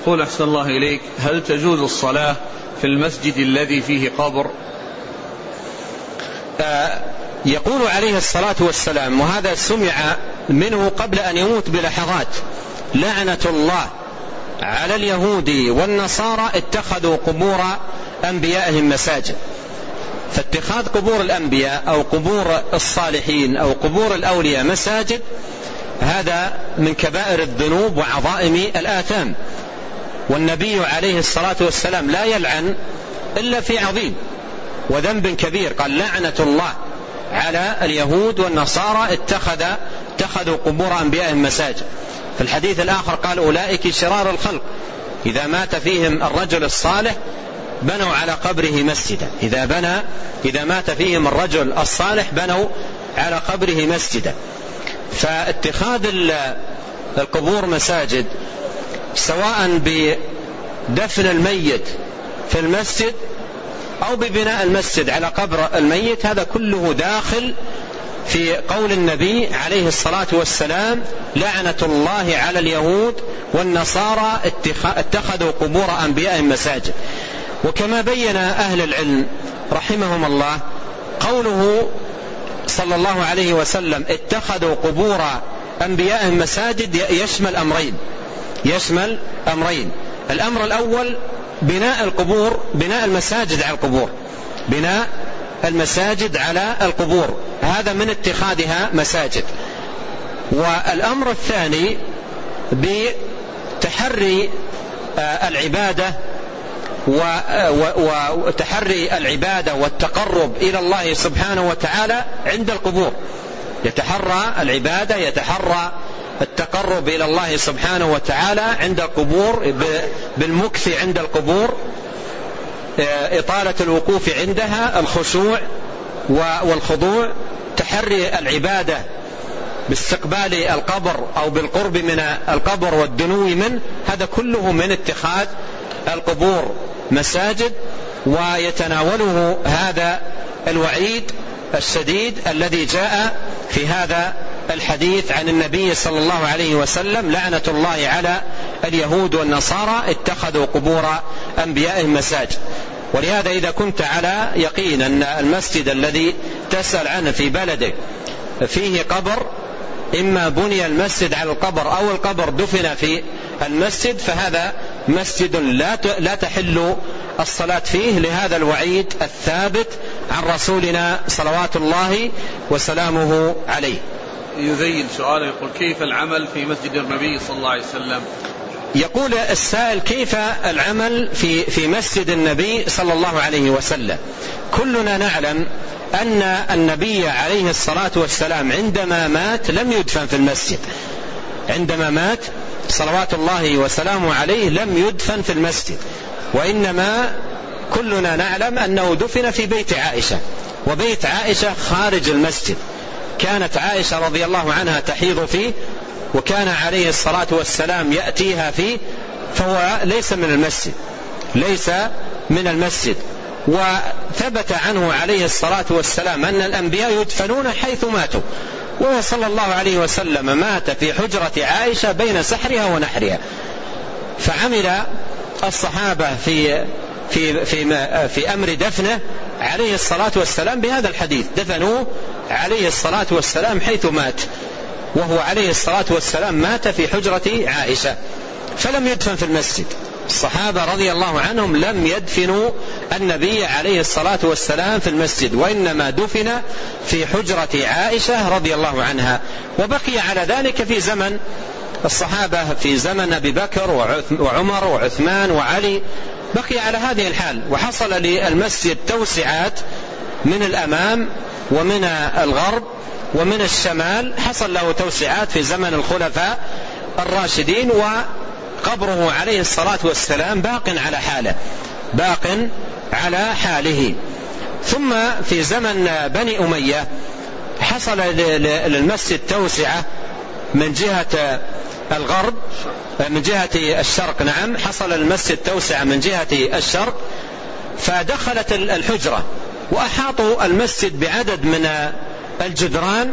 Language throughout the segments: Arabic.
يقول أحسن الله إليك: هل تجوز الصلاة في المسجد الذي فيه قبر؟ يقول عليه الصلاة والسلام، وهذا سمع منه قبل أن يموت بلحظات: لعنة الله على اليهود والنصارى اتخذوا قبور أنبيائهم مساجد. فاتخاذ قبور الأنبياء أو قبور الصالحين أو قبور الأولياء مساجد هذا من كبائر الذنوب وعظائم الآثام، والنبي عليه الصلاة والسلام لا يلعن إلا في عظيم وذنب كبير. قال: لعنة الله على اليهود والنصارى اتخذوا قبور أنبيائهم مساجد. في الحديث الآخر قال: أولئك شرار الخلق، إذا مات فيهم الرجل الصالح بنوا على قبره مسجدا. إذا مات فيهم الرجل الصالح بنوا على قبره مسجدا. فاتخاذ القبور مساجد سواء بدفن الميت في المسجد أو ببناء المسجد على قبر الميت، هذا كله داخل في قول النبي عليه الصلاة والسلام: لعنة الله على اليهود والنصارى اتخذوا قبور أنبيائهم مساجد. وكما بين أهل العلم رحمهم الله، قوله صلى الله عليه وسلم اتخذوا قبور أنبيائهم مساجد يشمل أمرين. الأمر الأول بناء المساجد على القبور، بناء المساجد على القبور، هذا من اتخاذها مساجد. والأمر الثاني بتحري العبادة وتحري العبادة والتقرب إلى الله سبحانه وتعالى عند القبور. يتحرى العبادة، يتحرى التقرب إلى الله سبحانه وتعالى عند القبور بالمكث عند القبور، إطالة الوقوف عندها، الخشوع والخضوع، تحري العبادة باستقبال القبر أو بالقرب من القبر والدنو منه، هذا كله من اتخاذ القبور مساجد. ويتناوله هذا الوعيد الشديد الذي جاء في هذا الحديث عن النبي صلى الله عليه وسلم: لعنة الله على اليهود والنصارى اتخذوا قبور أنبيائهم مساجد. ولهذا إذا كنت على يقين أن المسجد الذي تسأل عنه في بلدك فيه قبر، إما بني المسجد على القبر أو القبر دفن في المسجد، فهذا مسجد لا تحل الصلاة فيه، لهذا الوعيد الثابت عن رسولنا صلوات الله وسلامه عليه. يزين سؤال يقول: كيف العمل في مسجد النبي صلى الله عليه وسلم؟ يقول السائل: كيف العمل في مسجد النبي صلى الله عليه وسلم؟ كلنا نعلم أن النبي عليه الصلاة والسلام عندما مات لم يدفن في المسجد، عندما مات صلوات الله وسلامه عليه لم يدفن في المسجد، وإنما كلنا نعلم أنه دفن في بيت عائشة، وبيت عائشة خارج المسجد، كانت عائشة رضي الله عنها تحيض فيه، وكان عليه الصلاة والسلام يأتيها فيه، فهو ليس من المسجد. وثبت عنه عليه الصلاة والسلام أن الأنبياء يدفنون حيث ماتوا، وهو صلى الله عليه وسلم مات في حجرة عائشة بين سحرها ونحرها. فعمل الصحابة في أمر دفنه عليه الصلاة والسلام بهذا الحديث: دفنوه عليه الصلاة والسلام حيث مات، وهو عليه الصلاة والسلام مات في حجرة عائشة، فلم يدفن في المسجد. الصحابة رضي الله عنهم لم يدفنوا النبي عليه الصلاة والسلام في المسجد، وإنما دفن في حجرة عائشة رضي الله عنها. وبقي على ذلك في زمن الصحابة، في زمن أبي بكر وعمر وعثمان وعلي، بقي على هذه الحال. وحصل للمسجد توسعات من الأمام ومن الغرب ومن الشمال، حصل له توسعات في زمن الخلفاء الراشدين، وقبره عليه الصلاة والسلام باق على حاله. ثم في زمن بني أمية حصل للمسجد توسعة من جهة الغرب، من جهة الشرق، نعم، حصل المسجد توسعة من جهة الشرق، فدخلت الحجرة وأحاطوا المسجد بعدد من الجدران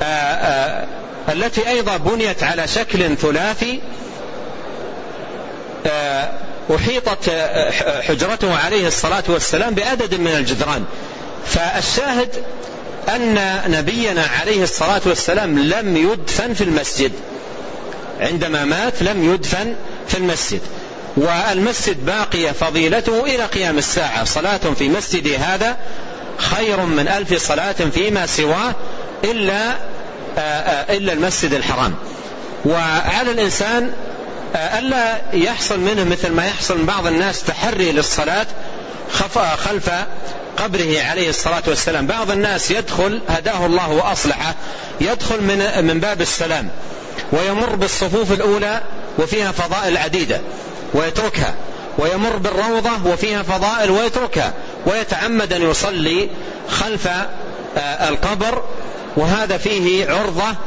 التي أيضا بنيت على شكل ثلاثي، أحيطت حجرته عليه الصلاة والسلام بعدد من الجدران. فالشاهد أن نبينا عليه الصلاة والسلام لم يدفن في المسجد، عندما مات لم يدفن في المسجد، والمسجد باقية فضيلته إلى قيام الساعة. صلاة في مسجد هذا خير من 1000 صلاة فيما سواه إلا المسجد الحرام. وعلى الإنسان ألا يحصل منه مثل ما يحصل من بعض الناس تحري للصلاة خلف قبره عليه الصلاة والسلام. بعض الناس يدخل هداه الله وأصلحه، يدخل من باب السلام ويمر بالصفوف الأولى وفيها فضائل عديدة ويتركها، ويمر بالروضة وفيها فضائل ويتركها، ويتعمد أن يصلي خلف القبر، وهذا فيه عرضة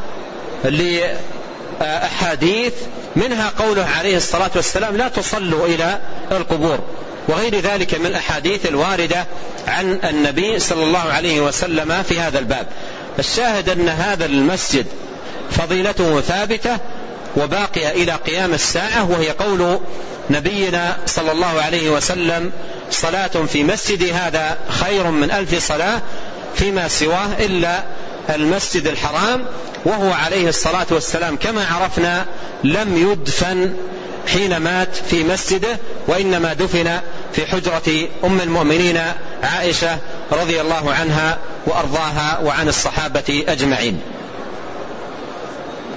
لأحاديث منها قوله عليه الصلاة والسلام لا تصلوا إلى القبور، وغير ذلك من الأحاديث الواردة عن النبي صلى الله عليه وسلم في هذا الباب. الشاهد أن هذا المسجد فضيلته ثابتة وباقية إلى قيام الساعة، وهي قول نبينا صلى الله عليه وسلم صلاة في مسجد هذا خير من 1000 صلاة فيما سواه إلا المسجد الحرام. وهو عليه الصلاة والسلام كما عرفنا لم يدفن حين مات في مسجده، وإنما دفن في حجرة أم المؤمنين عائشة رضي الله عنها وأرضاها وعن الصحابة أجمعين.